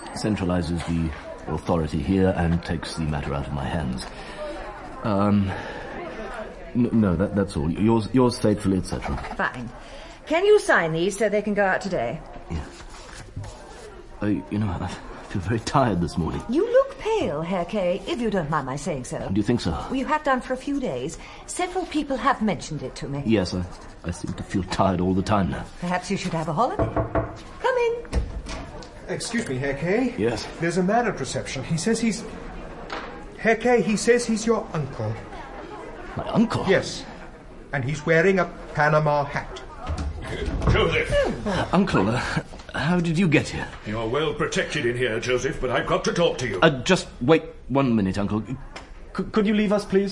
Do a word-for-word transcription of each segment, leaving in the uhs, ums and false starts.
centralizes the authority here and takes the matter out of my hands. Um, n- no, that, that's all. Yours, yours faithfully, et cetera. Fine. Can you sign these so they can go out today? Yes. Uh, you know, I feel very tired this morning. You look pale, Herr Kay, if you don't mind my saying so. Do you think so? Well, you have done for a few days. Several people have mentioned it to me. Yes, I, I seem to feel tired all the time now. Perhaps you should have a holiday. Come in. Excuse me, Herr Kay. Yes? There's a man at reception. He says he's... Herr Kay, he says he's your uncle. My uncle? Yes. And he's wearing a Panama hat. Joseph! Uh, uncle, uh, how did you get here? You're well protected in here, Joseph, but I've got to talk to you. Uh, just wait one minute, Uncle. C- could you leave us, please?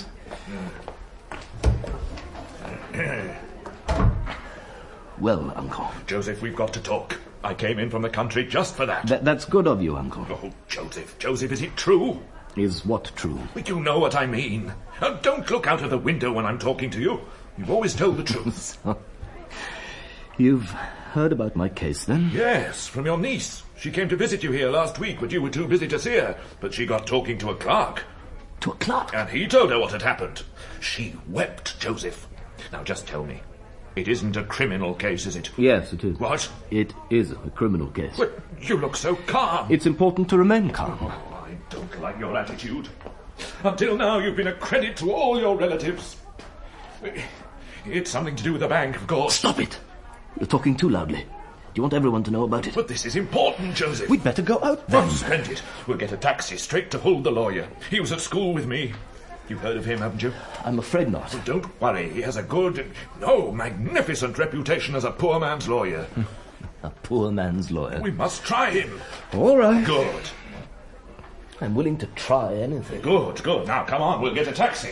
Well, Uncle. Joseph, we've got to talk. I came in from the country just for that. Th- that's good of you, Uncle. Oh, Joseph, Joseph, is it true? Is what true? But you know what I mean. Uh, don't look out of the window when I'm talking to you. You've always told the truth. You've heard about my case, then? Yes, from your niece. She came to visit you here last week, but you were too busy to see her. But she got talking to a clerk. To a clerk? And he told her what had happened. She wept, Joseph. Now, just tell me. It isn't a criminal case, is it? Yes, it is. What? It is a criminal case. But you look so calm. It's important to remain calm. Oh, I don't like your attitude. Until now, you've been a credit to all your relatives. It's something to do with the bank, of course. Stop it! You're talking too loudly. Do you want everyone to know about it? But this is important, Joseph. We'd better go out then. Oh, splendid. We'll get a taxi straight to Hull, the lawyer. He was at school with me. You've heard of him, haven't you? I'm afraid not. Well, don't worry. He has a good, no, magnificent reputation as a poor man's lawyer. A poor man's lawyer. We must try him. All right. Good. I'm willing to try anything. Good, good. Now, come on. We'll get a taxi.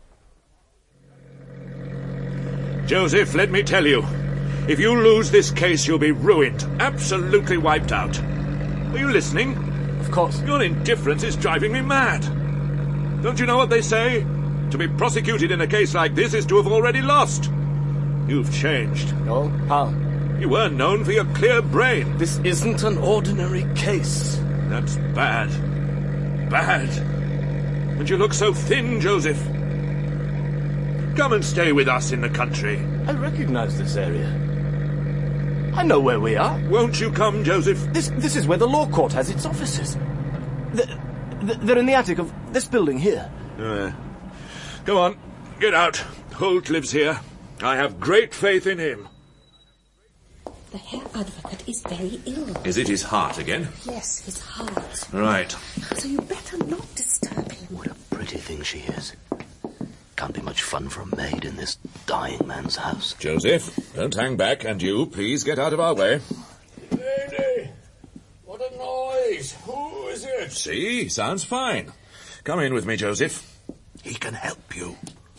Joseph, let me tell you. If you lose this case, you'll be ruined. Absolutely wiped out. Are you listening? Of course. Your indifference is driving me mad. Don't you know what they say? To be prosecuted in a case like this is to have already lost. You've changed. Oh, how? You were known for your clear brain. This isn't an ordinary case. That's bad. Bad. And you look so thin, Joseph. Come and stay with us in the country. I recognize this area. I know where we are. Won't you come, Joseph? This this is where the law court has its offices. They're, they're in the attic of this building here. Uh, go on, get out. Holt lives here. I have great faith in him. The Herr Advocate is very ill. Is it his heart again? Yes, his heart. Right. So you better not disturb him. What a pretty thing she is. Can't be much fun for a maid in this dying man's house. Joseph, don't hang back, and you, please get out of our way. Lady, what a noise. Who is it? See, sounds fine. Come in with me, Joseph. He can help you.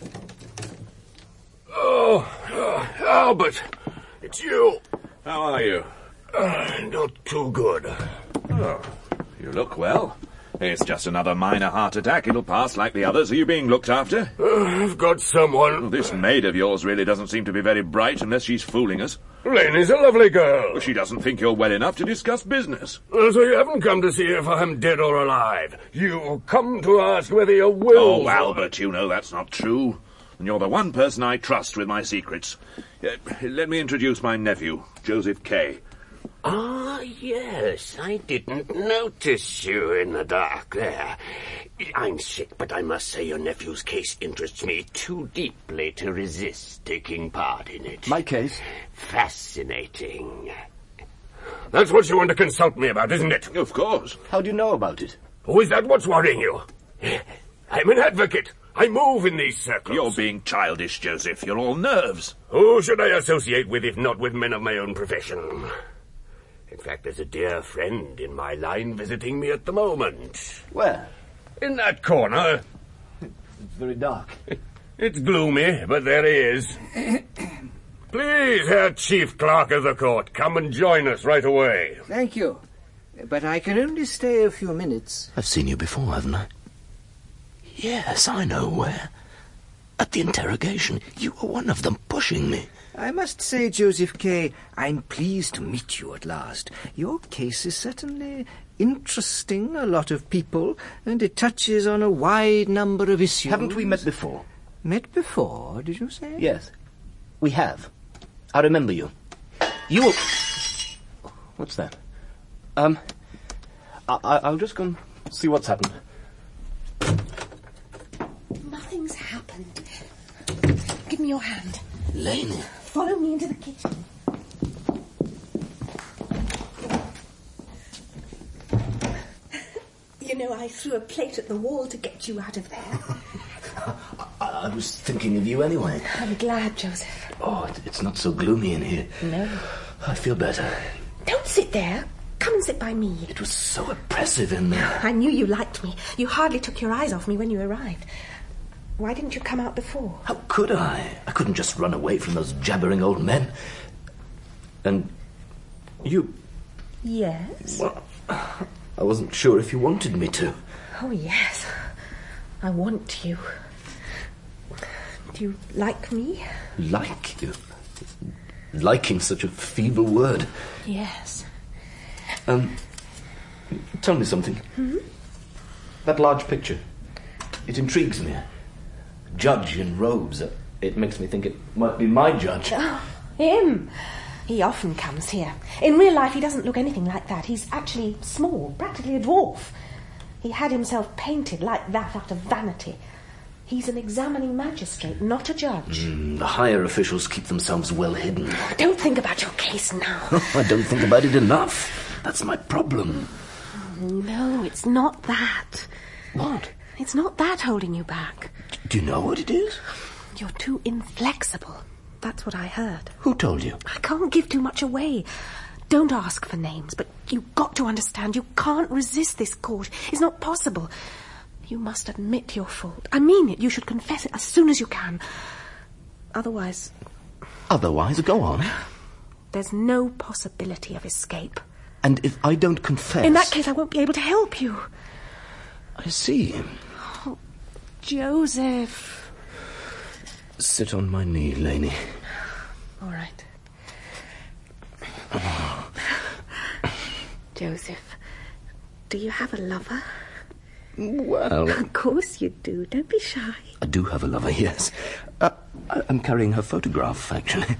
Oh, uh, Albert, it's you. How are you? Uh, not too good. Oh, you look well. It's just another minor heart attack. It'll pass like the others. Are you being looked after? Uh, I've got someone. Well, this maid of yours really doesn't seem to be very bright unless she's fooling us. Lanie's a lovely girl. Well, she doesn't think you're well enough to discuss business. Uh, so you haven't come to see if I'm dead or alive. You come to ask whether your will... Oh, Albert, you know that's not true. And you're the one person I trust with my secrets. Uh, let me introduce my nephew, Joseph Kay. Ah, yes, I didn't notice you in the dark there. I'm sick, but I must say your nephew's case interests me too deeply to resist taking part in it. My case? Fascinating. That's what you want to consult me about, isn't it? Of course. How do you know about it? Oh, is that what's worrying you? I'm an advocate. I move in these circles. You're being childish, Joseph. You're all nerves. Who should I associate with if not with men of my own profession? In fact, there's a dear friend in my line visiting me at the moment. Where? In that corner. It's very dark. It's gloomy, but there he is. Please, Herr Chief Clerk of the Court, come and join us right away. Thank you. But I can only stay a few minutes. I've seen you before, haven't I? Yes, I know where. At the interrogation, you were one of them pushing me. I must say, Joseph Kay, I'm pleased to meet you at last. Your case is certainly interesting a lot of people, and it touches on a wide number of issues. Haven't we met before? Met before, did you say? Yes, we have. I remember you. You were... What's that? Um, I, I, I'll just go and see what's happened. Nothing's happened. Give me your hand. Laney. Follow me into the kitchen. You know, I threw a plate at the wall to get you out of there. I, I was thinking of you anyway. I'm glad, Joseph. Oh, it, it's not so gloomy in here. No. I feel better. Don't sit there. Come and sit by me. It was so oppressive in there. I knew you liked me. You hardly took your eyes off me when you arrived. Why didn't you come out before? How could I? I couldn't just run away from those jabbering old men. And you... Yes? Well, I wasn't sure if you wanted me to. Oh, yes. I want you. Do you like me? Like you? Liking such a feeble word. Yes. Um, tell me something. Hmm? That large picture. It intrigues me. Judge in robes. It makes me think it might be my judge. Oh, him. He often comes here. In real life, he doesn't look anything like that. He's actually small, practically a dwarf. He had himself painted like that out of vanity. He's an examining magistrate, not a judge. Mm, the higher officials keep themselves well hidden. Don't think about your case now. I don't think about it enough. That's my problem. No, it's not that. What? It's not that holding you back. Do you know what it is? You're too inflexible. That's what I heard. Who told you? I can't give too much away. Don't ask for names, but you've got to understand you can't resist this court. It's not possible. You must admit your fault. I mean it. You should confess it as soon as you can. Otherwise... Otherwise, go on. There's no possibility of escape. And if I don't confess... In that case, I won't be able to help you. I see. Oh, Joseph. Sit on my knee, Laney. All right. Joseph, do you have a lover? Well... Of course you do. Don't be shy. I do have a lover, yes. Uh, I'm carrying her photograph, actually.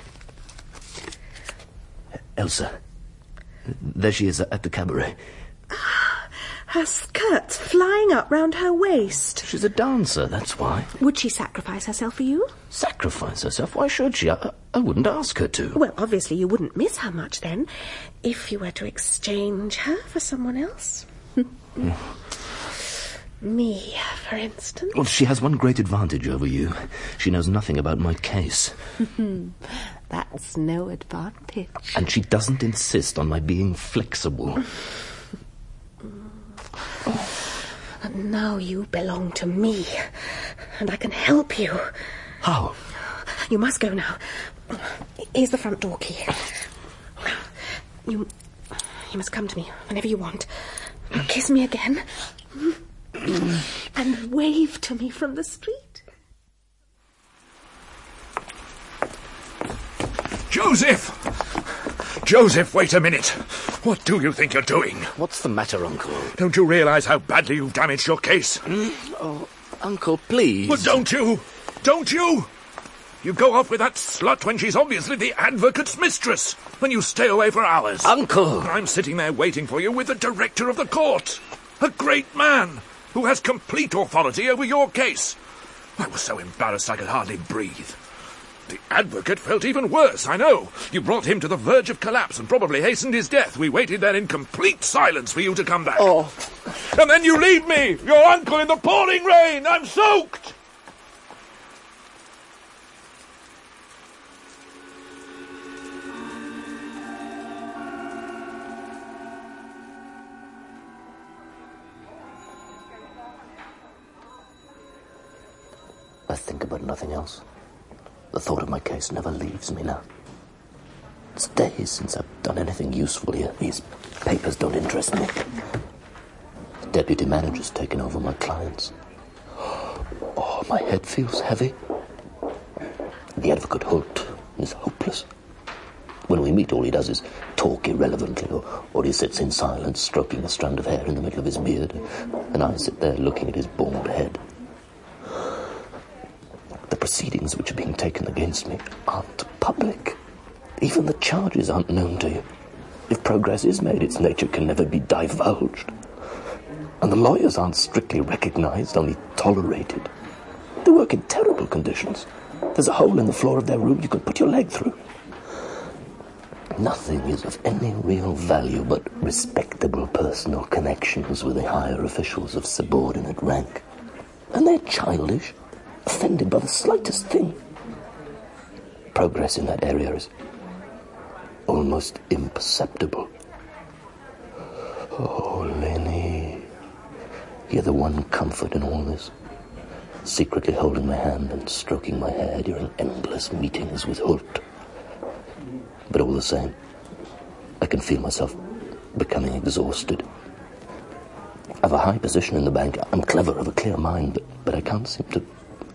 Elsa. There she is at the cabaret. Her skirt's flying up round her waist. She's a dancer, that's why. Would she sacrifice herself for you? Sacrifice herself? Why should she? I, I wouldn't ask her to. Well, obviously you wouldn't miss her much then, if you were to exchange her for someone else. mm. Me, for instance. Well, she has one great advantage over you. She knows nothing about my case. That's no advantage. And she doesn't insist on my being flexible. And now you belong to me, and I can help you. How? You must go now. Here's the front door key. You, you must come to me whenever you want. Kiss me again. And wave to me from the street. Joseph! Joseph, wait a minute. What do you think you're doing? What's the matter, Uncle? Don't you realise how badly you've damaged your case? Mm? Oh, Uncle, please. Well, don't you? Don't you? You go off with that slut when she's obviously the advocate's mistress, and you stay away for hours. Uncle! I'm sitting there waiting for you with the director of the court. A great man who has complete authority over your case. I was so embarrassed I could hardly breathe. The advocate felt even worse, I know. You brought him to the verge of collapse and probably hastened his death. We waited there in complete silence for you to come back. Oh. And then you leave me, your uncle, in the pouring rain. I'm soaked. I think about nothing else. The thought of my case never leaves me now. It's days since I've done anything useful here. These papers don't interest me. The deputy manager's taken over my clients. Oh, my head feels heavy. The advocate Hult is hopeless. When we meet, all he does is talk irrelevantly, or, or he sits in silence, stroking a strand of hair in the middle of his beard, and I sit there looking at his bald head. The proceedings which are being taken against me aren't public. Even the charges aren't known to you. If progress is made, its nature can never be divulged. And the lawyers aren't strictly recognized, only tolerated. They work in terrible conditions. There's a hole in the floor of their room you can put your leg through. Nothing is of any real value but respectable personal connections with the higher officials of subordinate rank. And they're childish, offended by the slightest thing. Progress in that area is almost imperceptible. Oh, Lenny, you're the one comfort in all this. Secretly holding my hand and stroking my hair during endless meetings with Hult. But all the same, I can feel myself becoming exhausted. I have a high position in the bank. I'm clever, of a clear mind, but, but I can't seem to...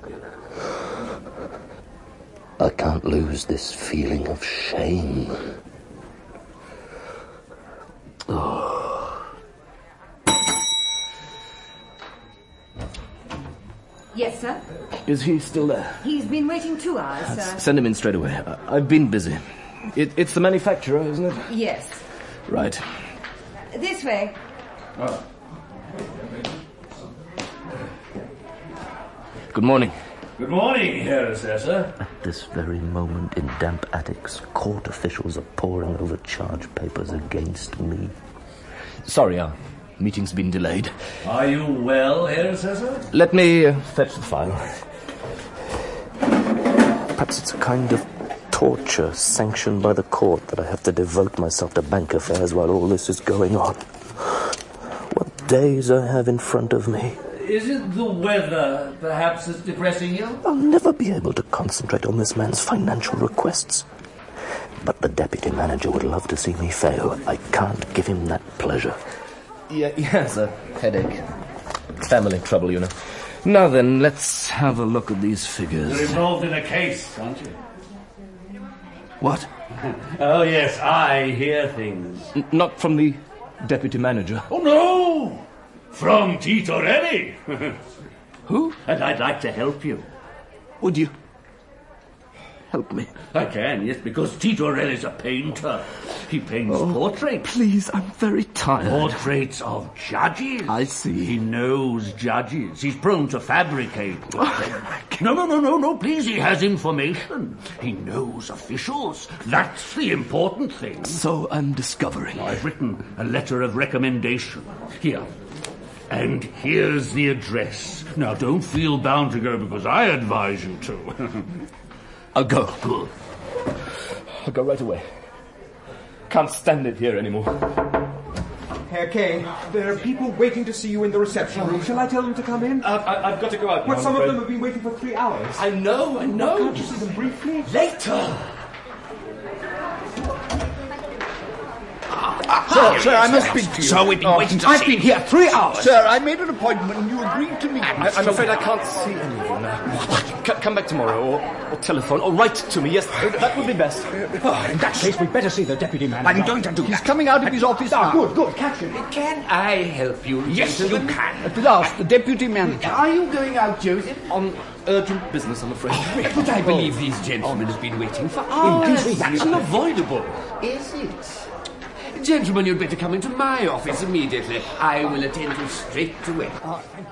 I can't lose this feeling of shame. Oh. Yes, sir? Is he still there? He's been waiting two hours, sir. Send him in straight away. I- I've been busy. It, it's the manufacturer, isn't it? Yes. Right. This way. Oh. Good morning. Good morning, Herr Assessor. At this very moment, in damp attics, court officials are poring over charge papers against me. Sorry, our meeting's been delayed. Are you well, Herr Assessor? Let me uh, fetch the file. Perhaps it's a kind of torture sanctioned by the court that I have to devote myself to bank affairs while all this is going on. What days I have in front of me. Is it the weather, perhaps, that's depressing you? I'll never be able to concentrate on this man's financial requests. But the deputy manager would love to see me fail. I can't give him that pleasure. Yeah, yes, a headache. Family trouble, you know. Now then, let's have a look at these figures. You're involved in a case, aren't you? What? Oh, yes, I hear things. N- not from the deputy manager. Oh, no! From Titorelli. Who? And I'd like to help you. Would you help me? I can, yes, because Titorelli's a painter. He paints Oh, portraits. Please, I'm very tired. Portraits of judges. I see. He knows judges. He's prone to fabricate. No, no, no, no, no, please, he has information. He knows officials. That's the important thing. So I'm discovering. I've written a letter of recommendation. Here. And here's the address. Now, don't feel bound to go because I advise you to. I'll go. Good. I'll go right away. Can't stand it here anymore. Herr Kay, there are people waiting to see you in the reception room. Shall I tell them to come in? Uh, I, I've got to go out now. Well, some I'm of afraid. them have been waiting for three hours. I know, I know. Can't you see them briefly? Later. Sir, sir, I must speak to you. So we've been Oh, waiting to I've see been here three hours. Sir, I made an appointment and you agreed to meet me. I, I'm afraid I can't see any of you now. C- come back tomorrow, or, or telephone, or write to me. Yes, that would be best. Oh, in that case, we'd better see the deputy manager. I'm going to do He's that. coming out of his office now. Good, good, catch him. Can I help you? Yes, you can. At last, the deputy manager. Are you going out, Joseph? On urgent business, I'm afraid. But I believe these gentlemen have been waiting for hours. Indeed. That's unavoidable. Is it? Gentlemen, you'd better come into my office immediately. I will attend you straight away. Oh, thank you.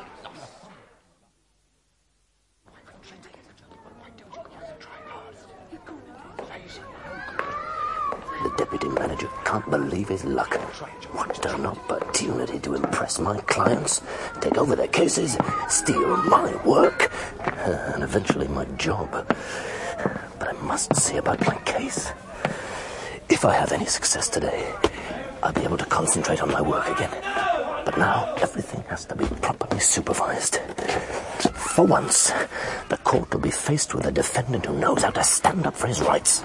The deputy manager can't believe his luck. What an opportunity to impress my clients, take over their cases, steal my work, uh, and eventually my job. But I must see about my case. If I have any success today, I'll be able to concentrate on my work again. But now, everything has to be properly supervised. For once, the court will be faced with a defendant who knows how to stand up for his rights.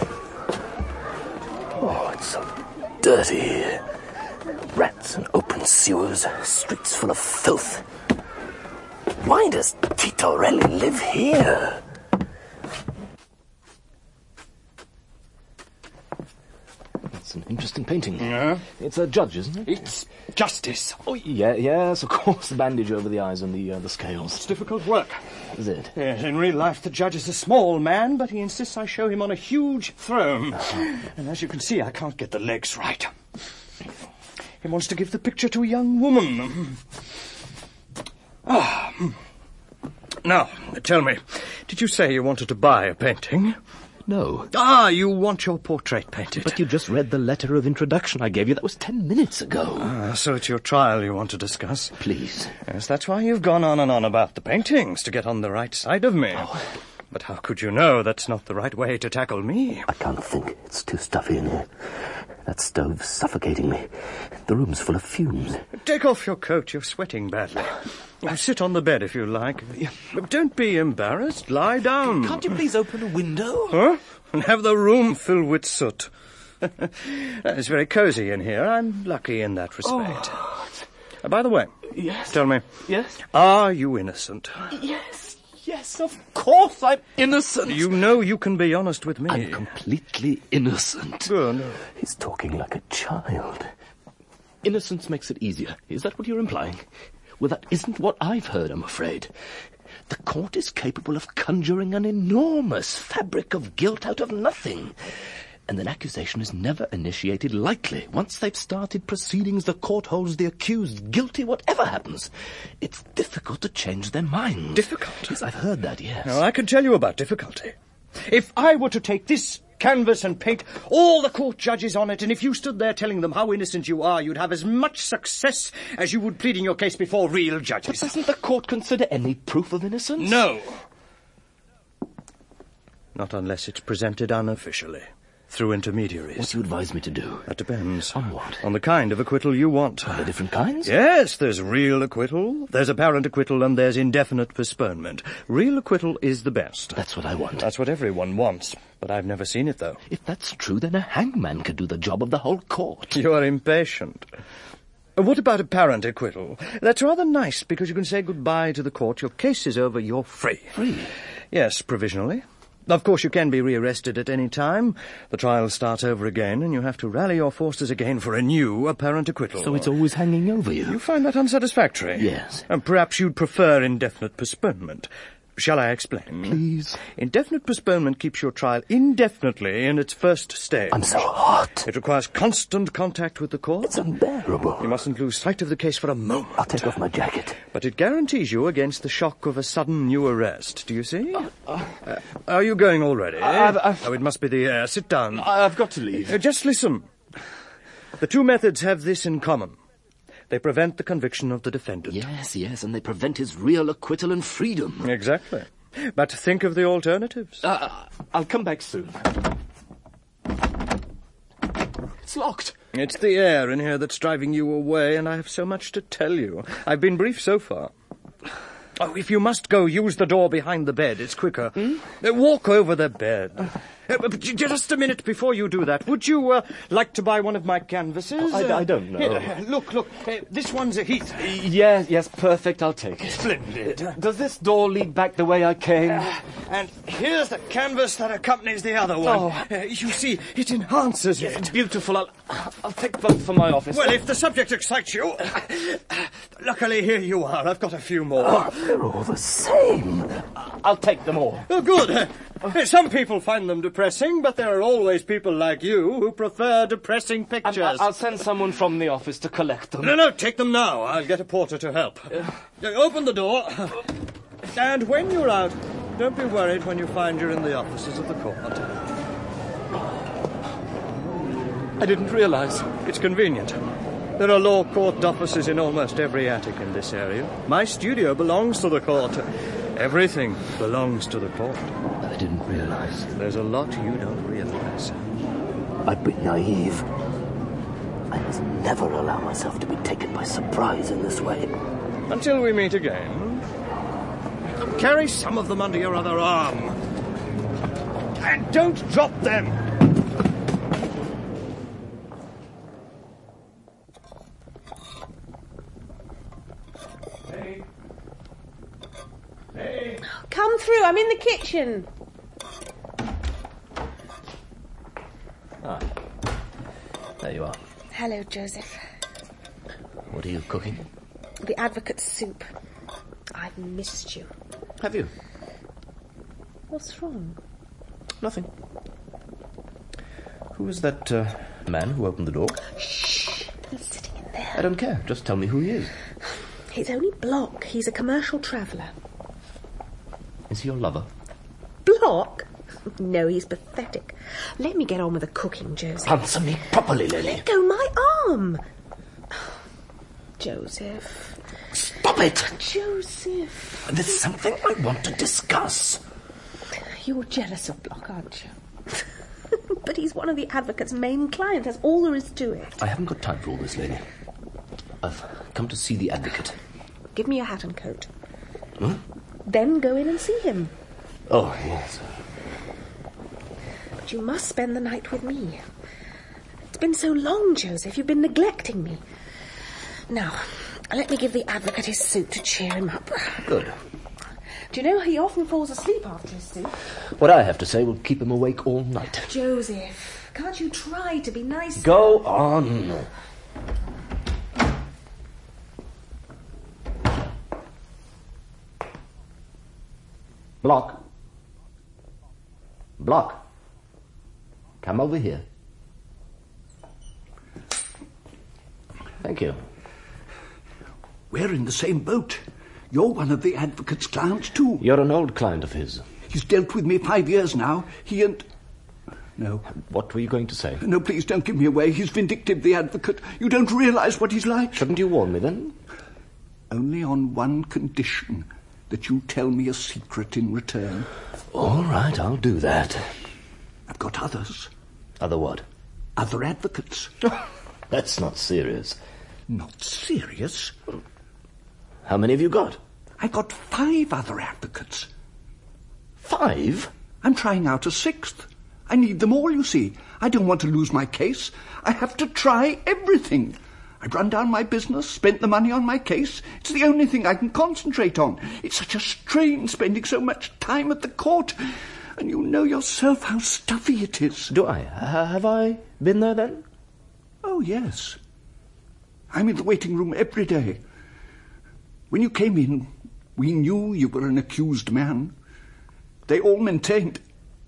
Oh, it's so dirty. Rats and open sewers, streets full of filth. Why does Titorelli live here? Interesting painting. Yeah? It's a judge, isn't it? It's justice. Oh, yeah, yes, of course. The bandage over the eyes and the uh, the scales. It's difficult work. Is it? Yes, in real life the judge is a small man, but he insists I show him on a huge throne. And as you can see, I can't get the legs right. He wants to give the picture to a young woman. Ah. Now, tell me, did you say you wanted to buy a painting? No. Ah, you want your portrait painted. But you just read the letter of introduction I gave you. That was ten minutes ago. Ah, so it's your trial you want to discuss? Please. Yes, that's why you've gone on and on about the paintings, to get on the right side of me. Oh. But how could you know that's not the right way to tackle me? I can't think. It's too stuffy in here. That stove's suffocating me. The room's full of fumes. Take off your coat. You're sweating badly. Now, sit on the bed if you like. But don't be embarrassed. Lie down. Can't you please open a window? Huh? And have the room filled with soot. It's very cosy in here. I'm lucky in that respect. Oh. Uh, by the way, Yes. tell me, Yes? are you innocent? Yes, yes, of course I'm innocent. You know you can be honest with me. I'm completely innocent. Good. He's talking like a child. Innocence makes it easier. Is that what you're implying? Well, that isn't what I've heard, I'm afraid. The court is capable of conjuring an enormous fabric of guilt out of nothing. And an accusation is never initiated lightly. Once they've started proceedings, the court holds the accused guilty whatever happens. It's difficult to change their minds. Difficult? Yes, I've heard that, yes. Now, I can tell you about difficulty. If I were to take this canvas and paint all the court judges on it, and if you stood there telling them how innocent you are, you'd have as much success as you would pleading your case before real judges. But doesn't the court consider any proof of innocence? No. Not unless it's presented unofficially, through intermediaries. What do you advise me to do? That depends. On what? On the kind of acquittal you want. Are there different kinds? Yes, there's real acquittal, there's apparent acquittal, and there's indefinite postponement. Real acquittal is the best. That's what I want. That's what everyone wants, but I've never seen it, though. If that's true, then a hangman could do the job of the whole court. You are impatient. Uh, What about apparent acquittal? That's rather nice, because you can say goodbye to the court. Your case is over, you're free. Free? Yes, provisionally. Of course, you can be rearrested at any time. The trial starts over again, and you have to rally your forces again for a new apparent acquittal. So it's always hanging over you? You find that unsatisfactory? Yes. And perhaps you'd prefer indefinite postponement. Shall I explain? Please. Indefinite postponement keeps your trial indefinitely in its first stage. I'm so hot. It requires constant contact with the court. It's unbearable. You mustn't lose sight of the case for a moment. I'll take off my jacket. But it guarantees you against the shock of a sudden new arrest. Do you see? Uh, uh, are you going already? I've, I've... Oh, it must be the air. Sit down. I've got to leave. Uh, just listen. The two methods have this in common. They prevent the conviction of the defendant. Yes, yes, and they prevent his real acquittal and freedom. Exactly. But think of the alternatives. Uh, I'll come back soon. It's locked. It's the air in here that's driving you away, and I have so much to tell you. I've been brief so far. Oh, if you must go, use the door behind the bed. It's quicker. Hmm? Uh, walk over the bed. Uh, but j- just a minute before you do that. Would you uh, like to buy one of my canvases? I, Uh, I don't know. Here, uh, look, look. Uh, this one's a Heath. Yes, yes, perfect. I'll take it. Splendid. Does this door lead back the way I came? Uh, and here's the canvas that accompanies the other one. Oh. Uh, you see, it enhances Yes, it. it's beautiful. I'll, I'll take both for my office. Well, if the subject excites you... Luckily, here you are. I've got a few more. Oh, they're all the same. I'll take them all. Oh, good. Uh, Some people find them depressing, but there are always people like you who prefer depressing pictures. And I'll send someone from the office to collect them. No, no, take them now. I'll get a porter to help. Uh, open the door. And when you're out, don't be worried when you find you're in the offices of the court. I didn't realize. It's convenient. There are law court offices in almost every attic in this area. My studio belongs to the court. Everything belongs to the court. I didn't realize. There's a lot you don't realize. I've been naive. I must never allow myself to be taken by surprise in this way. Until we meet again. Carry some of them under your other arm. And don't drop them! Hey. Hey. Come through, I'm in the kitchen. Ah. There you are. Hello, Joseph. What are you cooking? The advocate's soup. I've missed you. Have you? What's wrong? Nothing. Who is that uh, man who opened the door? Shh! He's sitting in there. I don't care. Just tell me who he is. He's only Block. He's a commercial traveller. Is he your lover? Block? No, he's pathetic. Let me get on with the cooking, Joseph. Answer me properly, Lily. Let go my arm. Joseph. Stop it! Joseph. There's something I want to discuss. You're jealous of Block, aren't you? But he's one of the advocate's main clients. That's all there is to it. I haven't got time for all this, Lady. I've come to see the advocate. Give me your hat and coat. Huh? Then go in and see him. Oh, yes. But you must spend the night with me. It's been so long, Joseph. You've been neglecting me. Now, let me give the advocate his soup to cheer him up. Good. Do you know he often falls asleep after his soup? What I have to say will keep him awake all night. Joseph, can't you try to be nice? Go on. Block. Block. Come over here. Thank you. We're in the same boat. You're one of the advocate's clients, too. You're an old client of his. He's dealt with me five years now. He and... No. What were you going to say? No, please don't give me away. He's vindictive, the advocate. You don't realise what he's like. Shouldn't you warn me, then? Only on one condition, that you tell me a secret in return. All right, I'll do that. I've got others. Other what? Other advocates. That's not serious. Not serious? How many have you got? I got five other advocates. Five? I'm trying out a sixth. I need them all, you see. I don't want to lose my case. I have to try everything. I've run down my business, spent the money on my case. It's the only thing I can concentrate on. It's such a strain spending so much time at the court. And you know yourself how stuffy it is. Do I? Uh, have I been there, then? Oh, yes. I'm in the waiting room every day. When you came in, we knew you were an accused man. They all maintained...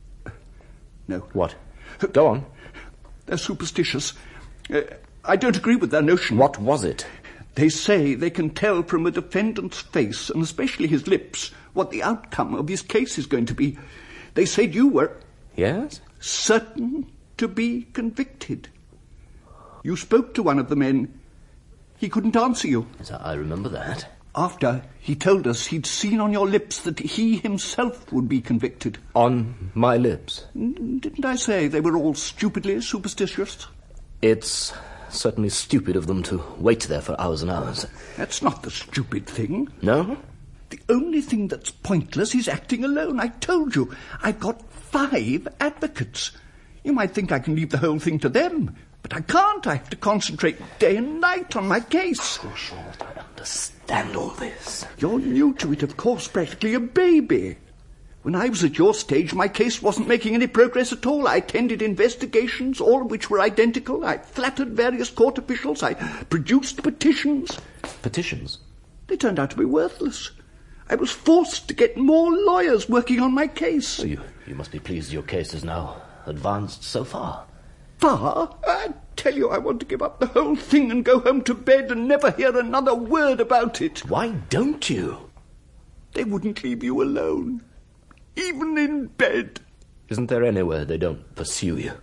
No. What? Go on. They're superstitious. Uh, I don't agree with their notion. What was it? They say they can tell from a defendant's face, and especially his lips, what the outcome of his case is going to be. They said you were... Yes? Certain to be convicted. You spoke to one of the men. He couldn't answer you. Yes, I remember that. After, he told us he'd seen on your lips that he himself would be convicted. On my lips? Didn't I say they were all stupidly superstitious? It's certainly stupid of them to wait there for hours and hours. That's not the stupid thing. No? The only thing that's pointless is acting alone. I told you, I've got five advocates. You might think I can leave the whole thing to them, but I can't. I have to concentrate day and night on my case. I'm sure that I understand all this. You're new to it, of course, practically a baby. When I was at your stage, my case wasn't making any progress at all. I attended investigations, all of which were identical. I flattered various court officials. I produced petitions. Petitions? They turned out to be worthless. I was forced to get more lawyers working on my case. Oh, you, you must be pleased your case is now advanced so far. Far? I tell you, I want to give up the whole thing and go home to bed and never hear another word about it. Why don't you? They wouldn't leave you alone. Even in bed. Isn't there anywhere they don't pursue you?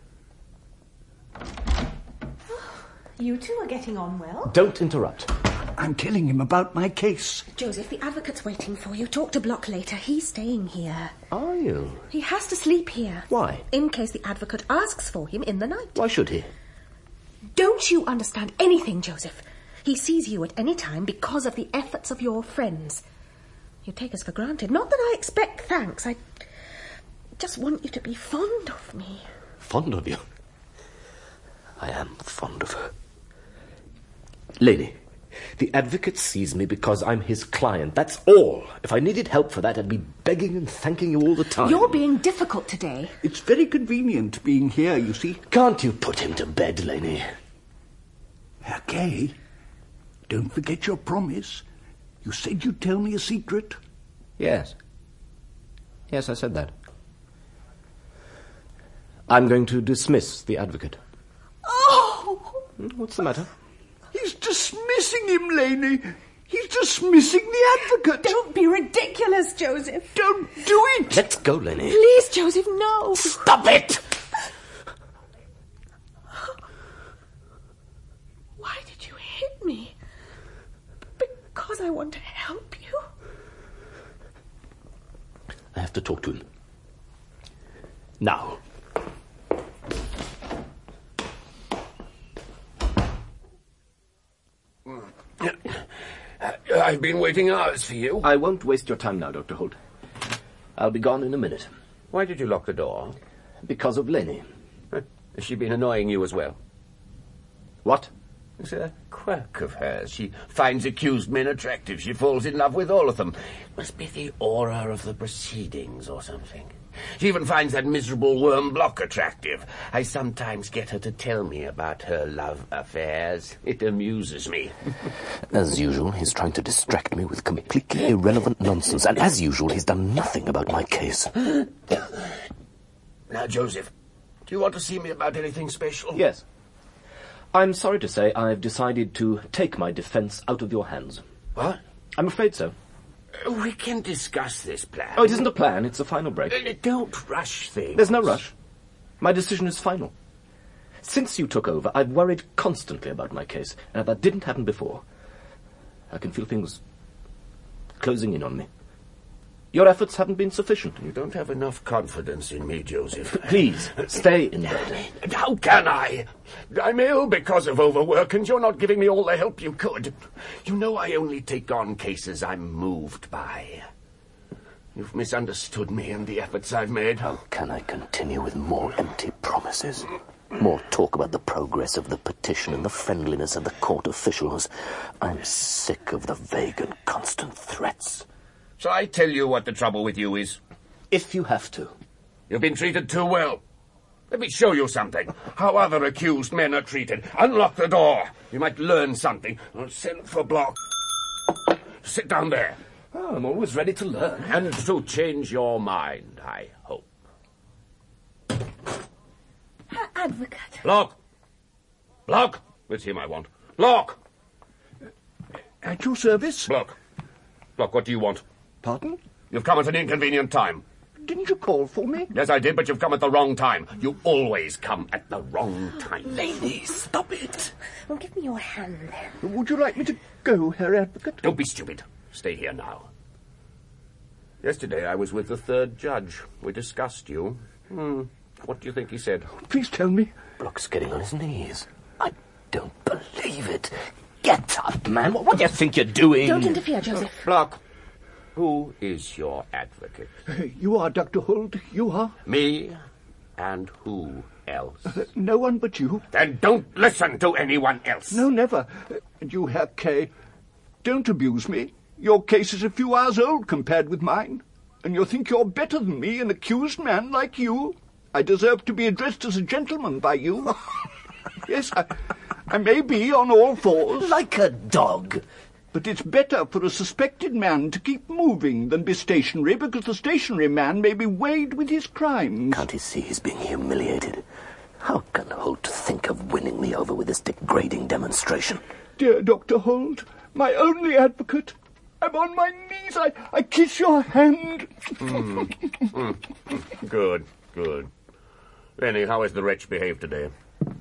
You two are getting on well. Don't interrupt. I'm telling him about my case. Joseph, the advocate's waiting for you. Talk to Block later. He's staying here. Are you? He has to sleep here. Why? In case the advocate asks for him in the night. Why should he? Don't you understand anything, Joseph? He sees you at any time because of the efforts of your friends. You take us for granted. Not that I expect thanks. I just want you to be fond of me. Fond of you? I am fond of her. Lady, the advocate sees me because I'm his client. That's all. If I needed help for that, I'd be begging and thanking you all the time. You're being difficult today. It's very convenient being here, you see. Can't you put him to bed, Laney? Herr Kay, don't forget your promise. You said you'd tell me a secret. Yes. Yes, I said that. I'm going to dismiss the advocate. Oh! What's the matter? He's dismissing him, Laney. He's dismissing the advocate. Don't be ridiculous, Joseph. Don't do it. Let's go, Lenny. Please, Joseph, no. Stop it! Why did you hit me? Because I want to help you. I have to talk to him. Now. I've been waiting hours for you. I won't waste your time now, Doctor Holt. I'll be gone in a minute. Why did you lock the door? Because of Lenny. Has she been annoying you as well? What? It's a quirk of hers. She finds accused men attractive. She falls in love with all of them. Must be the aura of the proceedings or something. She even finds that miserable worm Block attractive. I sometimes get her to tell me about her love affairs. It amuses me. As usual, he's trying to distract me with completely irrelevant nonsense, and as usual, he's done nothing about my case. Now, Joseph, do you want to see me about anything special? Yes. I'm sorry to say I've decided to take my defence out of your hands. What? I'm afraid so. We can discuss this plan. Oh, it isn't a plan, it's a final break. Uh, Don't rush things. There's no rush. My decision is final. Since you took over, I've worried constantly about my case, and if that didn't happen before, I can feel things closing in on me. Your efforts haven't been sufficient. You don't have enough confidence in me, Joseph. Please, stay in bed. How can I? I'm ill because of overwork, and you're not giving me all the help you could. You know I only take on cases I'm moved by. You've misunderstood me and the efforts I've made. How can I continue with more empty promises? More talk about the progress of the petition and the friendliness of the court officials. I'm sick of the vague and constant threats. Shall I tell you what the trouble with you is? If you have to. You've been treated too well. Let me show you something. How other accused men are treated. Unlock the door. You might learn something. I'll send for Block. Sit down there. Oh, I'm always ready to learn. And to change your mind, I hope. Herr Advocate. Block! Block! It's him I want. Block! At your service? Block. Block, what do you want? Pardon? You've come at an inconvenient time. Didn't you call for me? Yes, I did, but you've come at the wrong time. You always come at the wrong time. Lady, stop it. Well, give me your hand. Would you like me to go, Herr Advocate? Don't be stupid. Stay here now. Yesterday I was with the third judge. We discussed you. Hmm. What do you think he said? Please tell me. Block's getting on his knees. I don't believe it. Get up, man. What, what do you think you're doing? Don't interfere, Joseph. Block, who is your advocate? Uh, you are, Doctor Holt. You are. Me? And who else? Uh, no one but you. Then don't listen to anyone else. No, never. Uh, and you, Herr Kay, don't abuse me. Your case is a few hours old compared with mine. And you think you're better than me, an accused man like you. I deserve to be addressed as a gentleman by you. Yes, I... I may be on all fours. Like a dog. But it's better for a suspected man to keep moving than be stationary, because the stationary man may be weighed with his crimes. Can't he see he's being humiliated? How can Holt think of winning me over with this degrading demonstration? Dear Doctor Holt, my only advocate, I'm on my knees. I, I kiss your hand. mm. Mm. Good, good. Lenny, how has the wretch behaved today?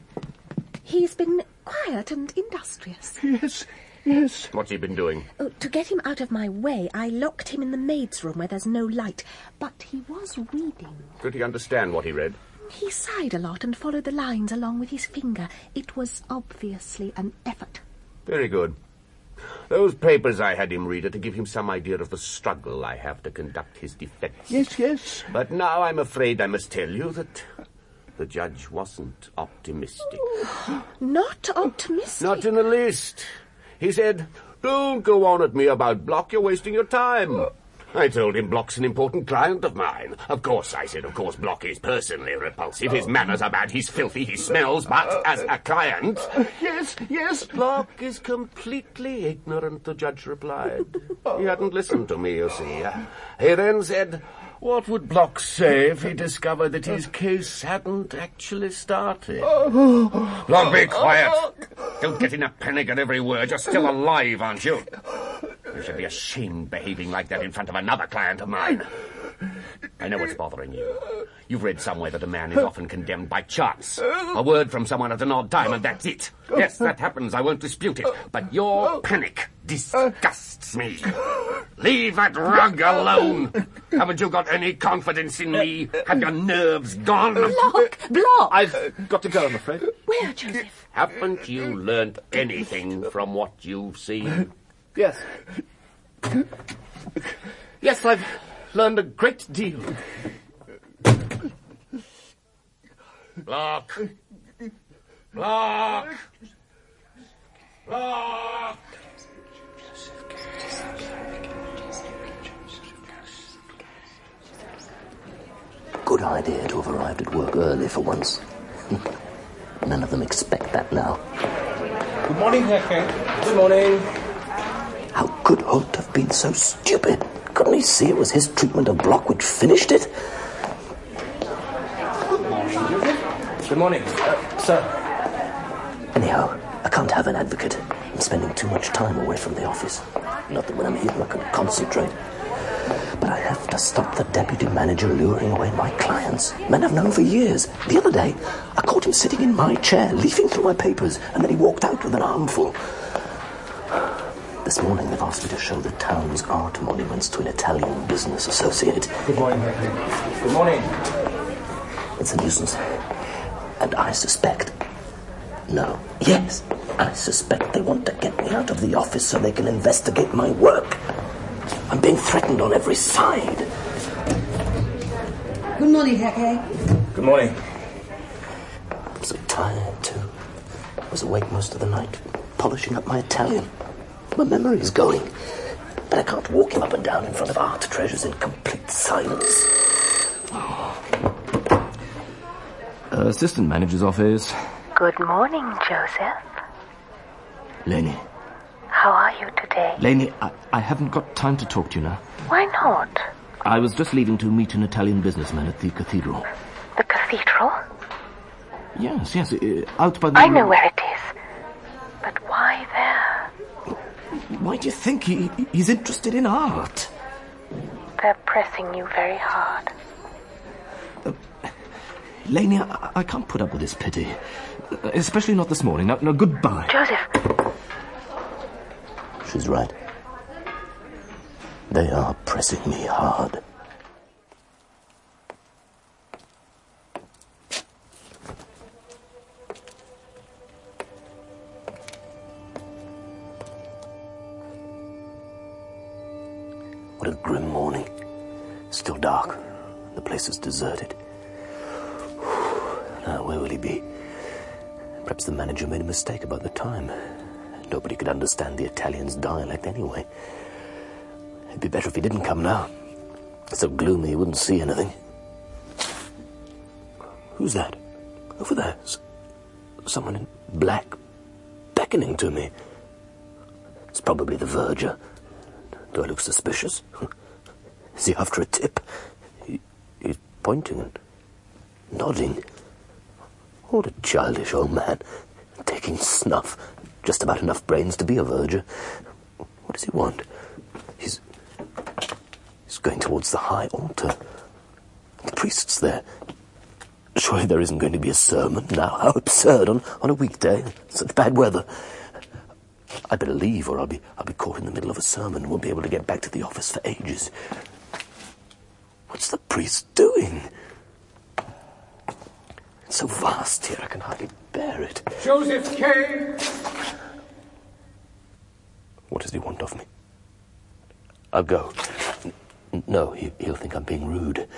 He's been quiet and industrious. Yes, yes. What's he been doing? Oh, to get him out of my way, I locked him in the maid's room where there's no light. But he was reading. Could he understand what he read? He sighed a lot and followed the lines along with his finger. It was obviously an effort. Very good. Those papers I had him read are to give him some idea of the struggle I have to conduct his defence. Yes, yes. But now I'm afraid I must tell you that the judge wasn't optimistic. Not optimistic? Not in the least. He said, don't go on at me about Block, you're wasting your time. I told him Block's an important client of mine. Of course, I said, of course, Block is personally repulsive. His manners are bad, he's filthy, he smells, but as a client... Yes, yes. Block is completely ignorant, the judge replied. He hadn't listened to me, you see. He then said, what would Block say if he discovered that his case hadn't actually started? Block, be quiet. Don't get in a panic at every word. You're still alive, aren't you? You should be ashamed behaving like that in front of another client of mine. I know what's bothering you. You've read somewhere that a man is often condemned by chance. A word from someone at an odd time, and that's it. Yes, that happens. I won't dispute it. But your panic disgusts me. Leave that rug alone. Haven't you got any confidence in me? Have your nerves gone? Block! Block! I've got to go, I'm afraid. Where, Joseph? Haven't you learnt anything from what you've seen? Yes. Yes, I've learned a great deal. Block! Block! Block! Good idea to have arrived at work early for once. None of them expect that now. Good morning, Herr Kay. Good morning. How could Holt have been so stupid? Couldn't he see it was his treatment of Block which finished it? Good morning, uh, sir. Anyhow, I can't have an advocate. I'm spending too much time away from the office. Not that when I'm here I can concentrate. But I have to stop the deputy manager luring away my clients. Men I've known for years. The other day, I caught him sitting in my chair, leafing through my papers, and then he walked out with an armful. This morning they've asked me to show the town's art monuments to an Italian business associate. Good morning, Herr Kay. Good morning. It's a nuisance. And I suspect... No. Yes, I suspect they want to get me out of the office so they can investigate my work. I'm being threatened on every side. Good morning, Herr Kay. Good morning. I'm so tired, too. I was awake most of the night, polishing up my Italian. My memory's going. But I can't walk him up and down in front of art treasures in complete silence. Uh, assistant manager's office. Good morning, Joseph. Lainey. How are you today? Lainey, I, I haven't got time to talk to you now. Why not? I was just leaving to meet an Italian businessman at the cathedral. The cathedral? Yes, yes, uh, out by the... I know where it is. But why there? Why do you think he, he's interested in art? They're pressing you very hard. Uh, Lainey, I, I can't put up with this pity. Uh, especially not this morning. Now, now, goodbye. Joseph! She's right. They are pressing me hard. What a grim morning. Still dark. The place is deserted. Now, where will he be? Perhaps the manager made a mistake about the time. Nobody could understand the Italian's dialect anyway. It'd be better if he didn't come now. It's so gloomy he wouldn't see anything. Who's that? Over there. S- someone in black beckoning to me. It's probably the verger. Do I look suspicious? Is he after a tip? He, he's pointing and nodding. What a childish old man. Taking snuff. Just about enough brains to be a verger. What does he want? He's... He's going towards the high altar. The priest's there. Surely there isn't going to be a sermon now. How absurd on, on a weekday. Such bad weather. I'd better leave or I'll be, I'll be caught in the middle of a sermon and won't be able to get back to the office for ages. What's the priest doing? It's so vast here, I can hardly bear it. Joseph Kay! What does he want of me? I'll go. N- no, he, he'll think I'm being rude.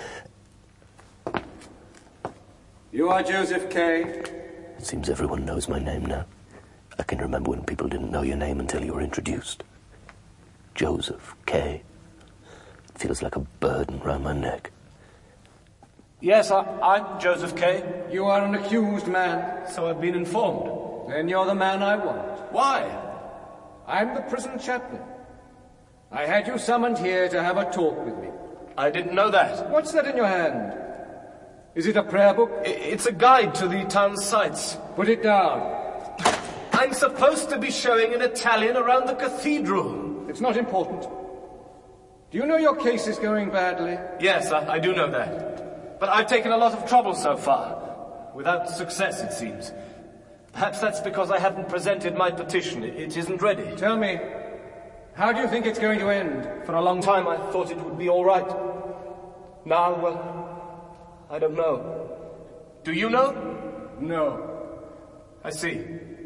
You are Joseph Kay. It seems everyone knows my name now. I can remember when people didn't know your name until you were introduced. Joseph Kay. feels like a burden round my neck. Yes, I, I'm Joseph Kay. You are an accused man. So I've been informed. Then you're the man I want. Why? I'm the prison chaplain. I had you summoned here to have a talk with me. I didn't know that. What's that in your hand? Is it a prayer book? I, it's a guide to the town's sights. Put it down. I'm supposed to be showing an Italian around the cathedral. It's not important. Do you know your case is going badly? Yes, I, I do know that. But I've taken a lot of trouble so far. Without success, it seems. Perhaps that's because I haven't presented my petition. It, it isn't ready. Tell me, how do you think it's going to end? For a long time I thought it would be all right. Now, well, I don't know. Do you know? No. I see.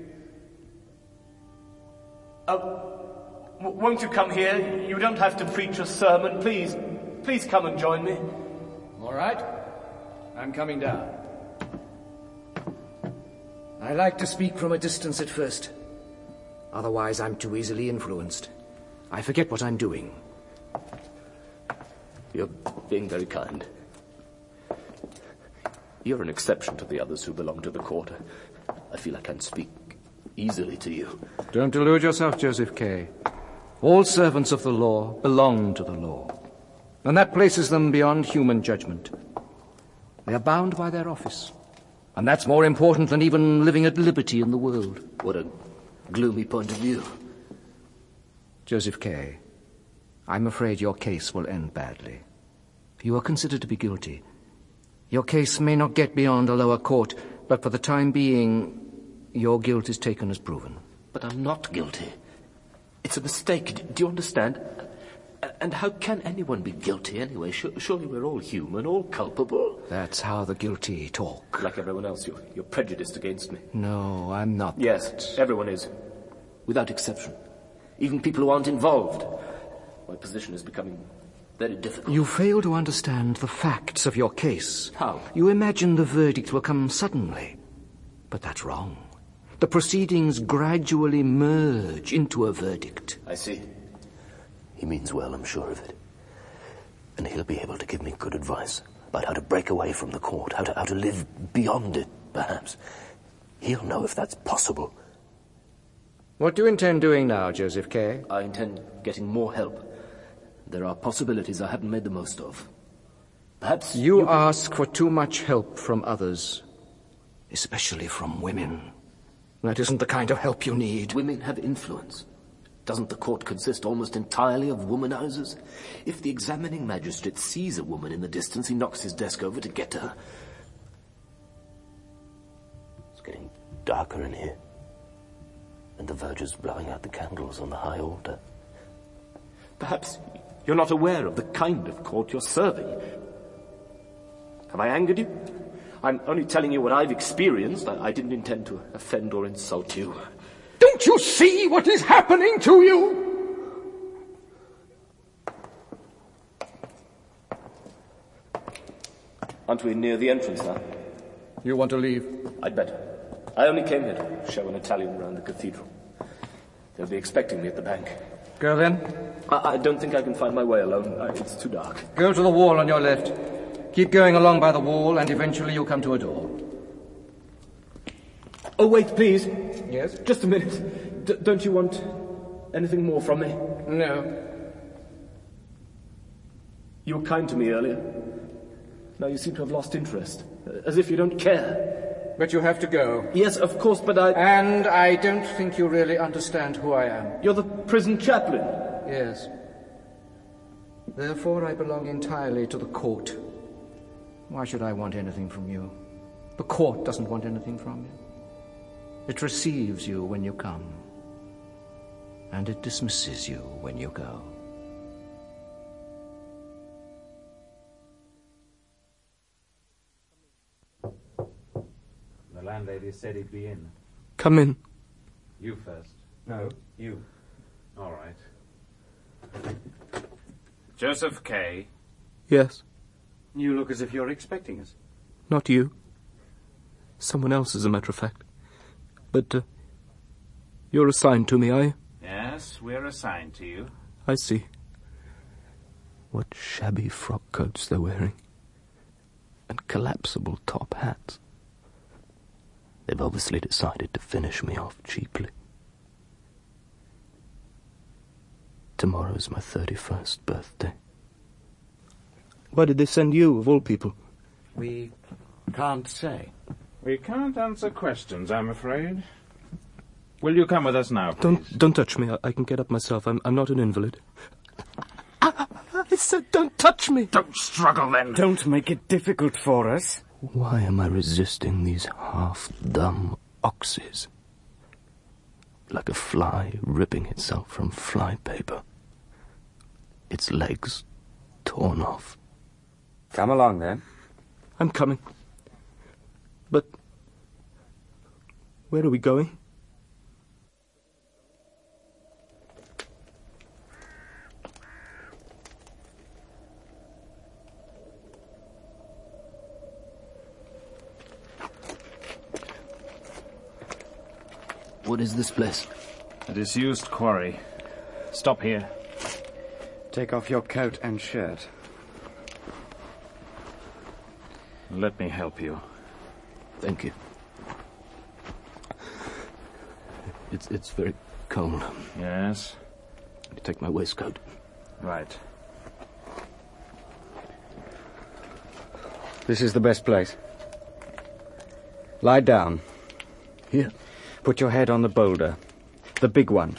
Uh, w- won't you come here? You don't have to preach a sermon. Please, please come and join me. All right. I'm coming down. I like to speak from a distance at first. Otherwise, I'm too easily influenced. I forget what I'm doing. You're being very kind. You're an exception to the others who belong to the court. I feel I can speak easily to you. Don't delude yourself, Joseph Kay. All servants of the law belong to the law, and that places them beyond human judgment. They are bound by their office, and that's more important than even living at liberty in the world. What a gloomy point of view. Joseph Kay, I'm afraid your case will end badly. You are considered to be guilty. Your case may not get beyond a lower court, but for the time being, your guilt is taken as proven. But I'm not guilty. It's a mistake. Do you understand? And how can anyone be guilty anyway? Surely we're all human, all culpable. That's how the guilty talk. Like everyone else, you're, you're prejudiced against me. No, I'm not. Yes, that. Everyone is. Without exception. Even people who aren't involved. My position is becoming very difficult. You fail to understand the facts of your case. How? You imagine the verdict will come suddenly. But that's wrong. The proceedings gradually merge into a verdict. I see. He means well, I'm sure of it. And he'll be able to give me good advice about how to break away from the court, how to, how to live beyond it, perhaps. He'll know if that's possible. What do you intend doing now, Joseph Kay? I intend getting more help. There are possibilities I haven't made the most of. Perhaps you... You can... ask for too much help from others, especially from women. That isn't the kind of help you need. Women have influence. Doesn't the court consist almost entirely of womanizers? If the examining magistrate sees a woman in the distance, he knocks his desk over to get to her. It's getting darker in here. And the verger's blowing out the candles on the high altar. Perhaps you're not aware of the kind of court you're serving. Have I angered you? I'm only telling you what I've experienced. I, I didn't intend to offend or insult you. Don't you see what is happening to you? Aren't we near the entrance now? You want to leave? I'd better. I only came here to show an Italian around the cathedral. They'll be expecting me at the bank. Go then. I, I don't think I can find my way alone. I, it's too dark. Go to the wall on your left. Keep going along by the wall, and eventually you'll come to a door. Oh, wait, please. Yes? Just a minute. D- don't you want anything more from me? No. You were kind to me earlier. Now you seem to have lost interest. As if you don't care. But you have to go. Yes, of course, but I... And I don't think you really understand who I am. You're the prison chaplain. Yes. Therefore, I belong entirely to the court. Why should I want anything from you? The court doesn't want anything from you. It receives you when you come, and it dismisses you when you go. The landlady said he'd be in. Come in. You first. No, you. All right. Joseph Kay. Yes. You look as if you're expecting us. Not you. Someone else, as a matter of fact. But, uh, you're assigned to me, are you? Yes, we're assigned to you. I see. What shabby frock coats they're wearing. And collapsible top hats. They've obviously decided to finish me off cheaply. Tomorrow's my thirty-first birthday. Why did they send you, of all people? We can't say. We can't answer questions, I'm afraid. Will you come with us now, please? Don't, don't touch me. I, I can get up myself. I'm, I'm not an invalid. I, I said don't touch me. Don't struggle, then. Don't make it difficult for us. Why am I resisting these half-dumb oxes? Like a fly ripping itself from flypaper. Its legs torn off. Come along, then. I'm coming. But where are we going? What is this place? A disused quarry. Stop here. Take off your coat and shirt. Let me help you. Thank you. It's it's very cold. Yes? You take my waistcoat. Right. This is the best place. Lie down. Here? Put your head on the boulder. The big one.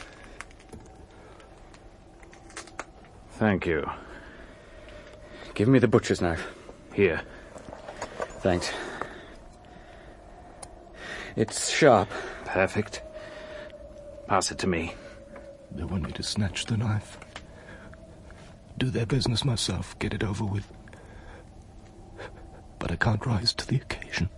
Thank you. Give me the butcher's knife. Here. Thanks. It's sharp. Perfect. Pass it to me. They want me to snatch the knife. Do their business myself. Get it over with. But I can't rise to the occasion.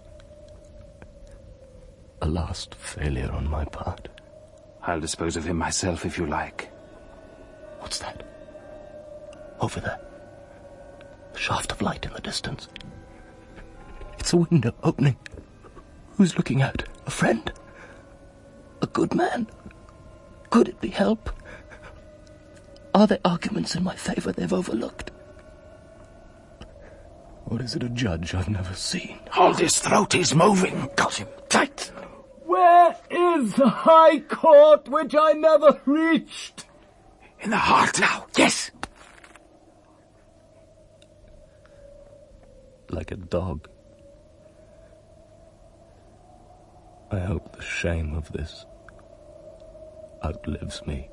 A last failure on my part. I'll dispose of him myself if you like. What's that? Over there. A shaft of light in the distance. It's a window opening. Who's looking out? A friend? A good man? Could it be help? Are there arguments in my favour they've overlooked? Or is it a judge I've never seen? Hold his throat, he's moving. Got him tight. Where is the High Court which I never reached? In the heart now, yes. Like a dog. I hope the shame of this outlives me.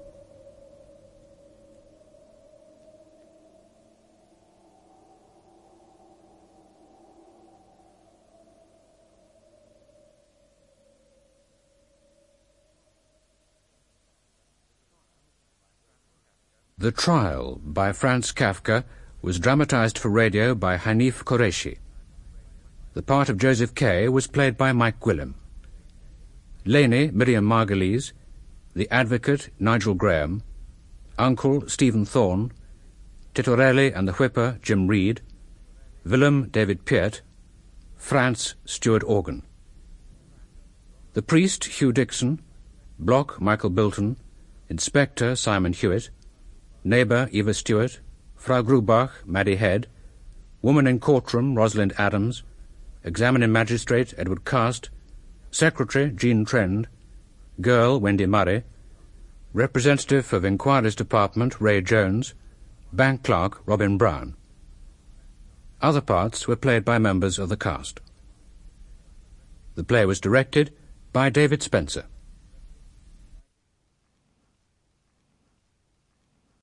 The Trial by Franz Kafka was dramatized for radio by Hanif Qureshi. The part of Joseph Kay was played by Mike Gwilym. Laney, Miriam Margulies, the Advocate, Nigel Graham, Uncle, Stephen Thorne, Titorelli and the Whipper, Jim Reed, Willem, David Peart, Franz, Stuart Organ. The Priest, Hugh Dixon, Block, Michael Bilton, Inspector, Simon Hewitt, Neighbour, Eva Stewart, Frau Grubach, Maddie Head, Woman in Courtroom, Rosalind Adams, Examining Magistrate, Edward Cast, Secretary, Jean Trend, Girl, Wendy Murray, Representative of Inquiries Department, Ray Jones, Bank Clerk, Robin Brown. Other parts were played by members of the cast. The play was directed by David Spencer.